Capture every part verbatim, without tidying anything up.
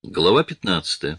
Глава пятнадцатая.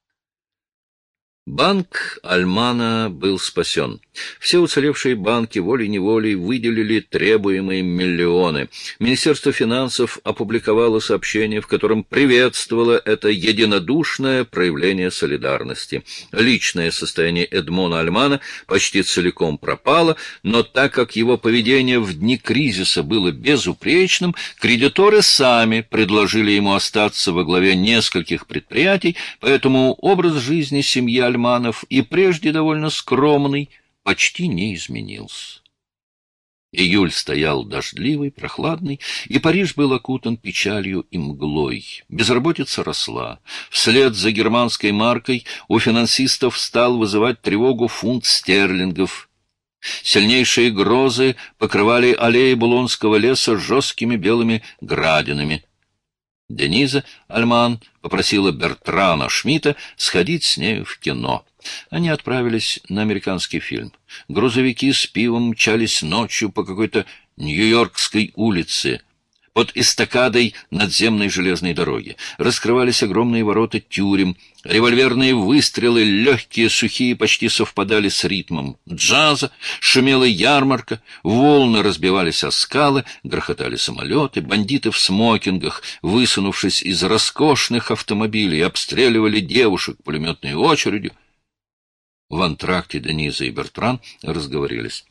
Банк Альмана был спасен. Все уцелевшие банки волей-неволей выделили требуемые миллионы. Министерство финансов опубликовало сообщение, в котором приветствовало это единодушное проявление солидарности. Личное состояние Эдмона Альмана почти целиком пропало, но так как его поведение в дни кризиса было безупречным, кредиторы сами предложили ему остаться во главе нескольких предприятий, поэтому образ жизни семьи Альмана Альманов, и прежде довольно скромный, почти не изменился. Июль стоял дождливый, прохладный, и Париж был окутан печалью и мглой. Безработица росла. Вслед за германской маркой у финансистов стал вызывать тревогу фунт стерлингов. Сильнейшие грозы покрывали аллеи Булонского леса жесткими белыми градинами. Дениза Альман попросила Бертрана Шмидта сходить с нею в кино. Они отправились на американский фильм. Грузовики с пивом мчались ночью по какой-то нью-йоркской улице под эстакадой надземной железной дороги. Раскрывались огромные ворота тюрем. Револьверные выстрелы, легкие, сухие, почти совпадали с ритмом джаза. Шумела ярмарка, волны разбивались о скалы, грохотали самолеты. Бандиты в смокингах, высунувшись из роскошных автомобилей, обстреливали девушек пулеметной очередью. В антракте Дениза и Бертран разговорились.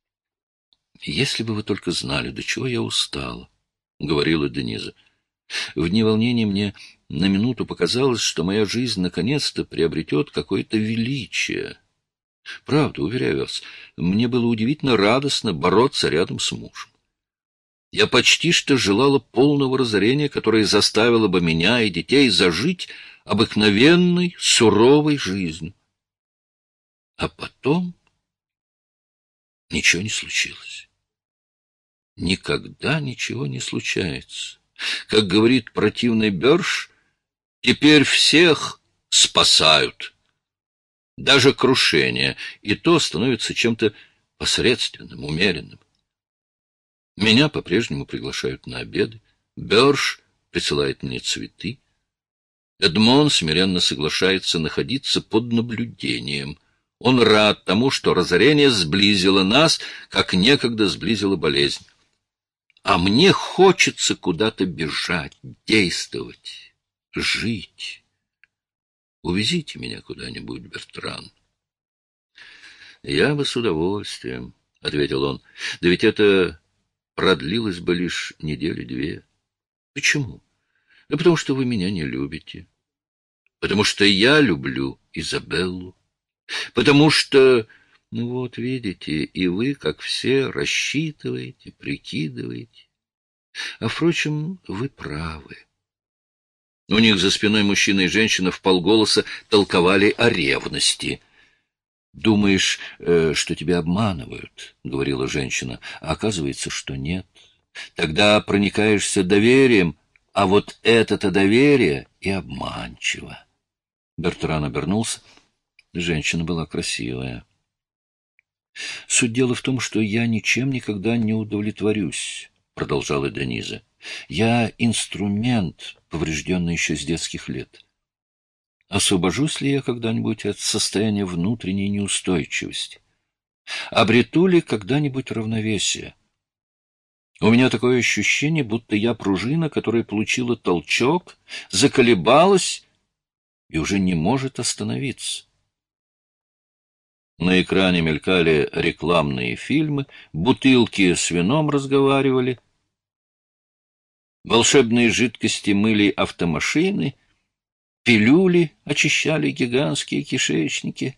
«Если бы вы только знали, до чего я устала», — говорила Дениза. «В дни волнения мне на минуту показалось, что моя жизнь наконец-то приобретет какое-то величие. Правда, уверяю вас, мне было удивительно радостно бороться рядом с мужем. Я почти что желала полного разорения, которое заставило бы меня и детей зажить обыкновенной, суровой жизнью. А потом ничего не случилось. Никогда ничего не случается. Как говорит противный Бёрш, теперь всех спасают. Даже крушение, и то становится чем-то посредственным, умеренным. Меня по-прежнему приглашают на обеды. Бёрш присылает мне цветы. Эдмон смиренно соглашается находиться под наблюдением. Он рад тому, что разорение сблизило нас, как некогда сблизила болезнь. А мне хочется куда-то бежать, действовать, жить. Увезите меня куда-нибудь, Бертран. Я бы с удовольствием, — ответил он. Да ведь это продлилось бы лишь недели-две. Почему? Да потому что вы меня не любите. Потому что я люблю Изабеллу. Потому что, ну вот, видите, и вы, как все, рассчитываете, прикидываете. А, впрочем, вы правы. У них за спиной мужчина и женщина вполголоса толковали о ревности. «Думаешь, э, что тебя обманывают?» — говорила женщина. «А оказывается, что нет. Тогда проникаешься доверием, а вот это-то доверие и обманчиво». Бертран обернулся. Женщина была красивая. «Суть дела в том, что я ничем никогда не удовлетворюсь», — продолжала Дениза. «Я инструмент, поврежденный еще с детских лет. Освобожусь ли я когда-нибудь от состояния внутренней неустойчивости? Обрету ли когда-нибудь равновесие? У меня такое ощущение, будто я пружина, которая получила толчок, заколебалась и уже не может остановиться». На экране мелькали рекламные фильмы, бутылки с вином разговаривали, волшебные жидкости мыли автомашины, пилюли очищали гигантские кишечники.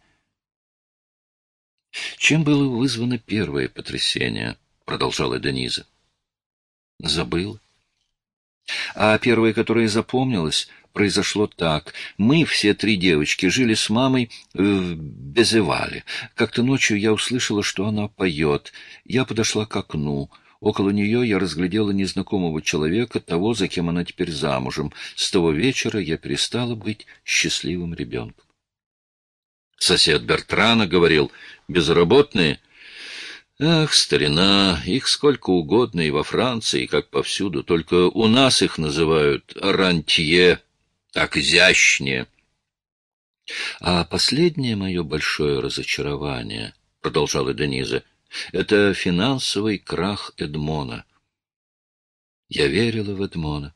«Чем было вызвано первое потрясение?» — продолжала Дениза. «Забыла. А первое, которое запомнилось, произошло так. Мы, все три девочки, жили с мамой в Безевале. Как-то ночью я услышала, что она поет. Я подошла к окну. Около нее я разглядела незнакомого человека, того, за кем она теперь замужем. С того вечера я перестала быть счастливым ребенком». Сосед Бертрана говорил: «Безработные? Ах, старина, их сколько угодно и во Франции, и как повсюду, только у нас их называют рантье». Так изящнее. А последнее мое большое разочарование, — продолжала Дениза, — это финансовый крах Эдмона. Я верила в Эдмона.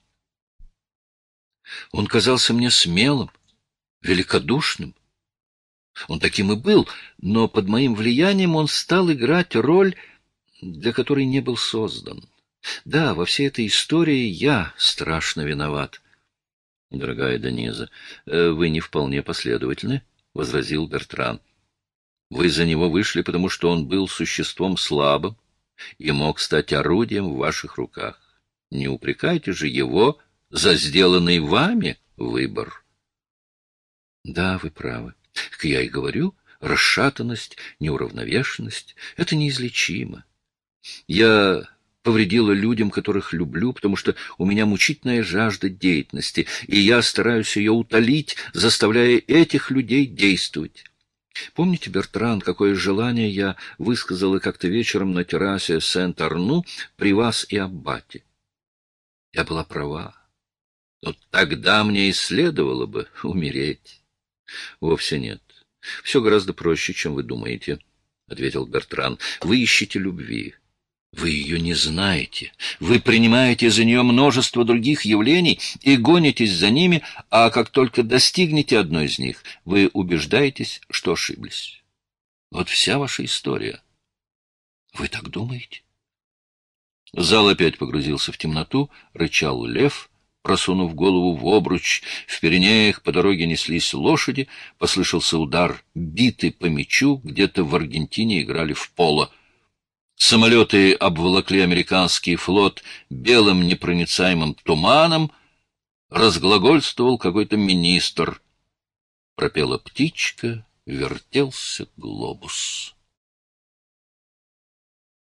Он казался мне смелым, великодушным. Он таким и был, но под моим влиянием он стал играть роль, для которой не был создан. Да, во всей этой истории я страшно виноват. — Дорогая Дениза, вы не вполне последовательны, — возразил Бертран. — Вы за него вышли, потому что он был существом слабым и мог стать орудием в ваших руках. Не упрекайте же его за сделанный вами выбор. — Да, вы правы. Как я и говорю, расшатанность, неуравновешенность — это неизлечимо. Я повредила людям, которых люблю, потому что у меня мучительная жажда деятельности, и я стараюсь ее утолить, заставляя этих людей действовать. Помните, Бертран, какое желание я высказала как-то вечером на террасе Сент-Арну при вас и аббате? Я была права. Но тогда мне и следовало бы умереть. Вовсе нет. Все гораздо проще, чем вы думаете, — ответил Бертран. Вы ищете любви. Вы ее не знаете. Вы принимаете за нее множество других явлений и гонитесь за ними, а как только достигнете одной из них, вы убеждаетесь, что ошиблись. Вот вся ваша история. Вы так думаете? Зал опять погрузился в темноту, рычал лев, просунув голову в обруч. В Пиренеях по дороге неслись лошади, послышался удар биты по мячу, где-то в Аргентине играли в поло. Самолеты обволокли американский флот белым непроницаемым туманом. Разглагольствовал какой-то министр. Пропела птичка, вертелся глобус.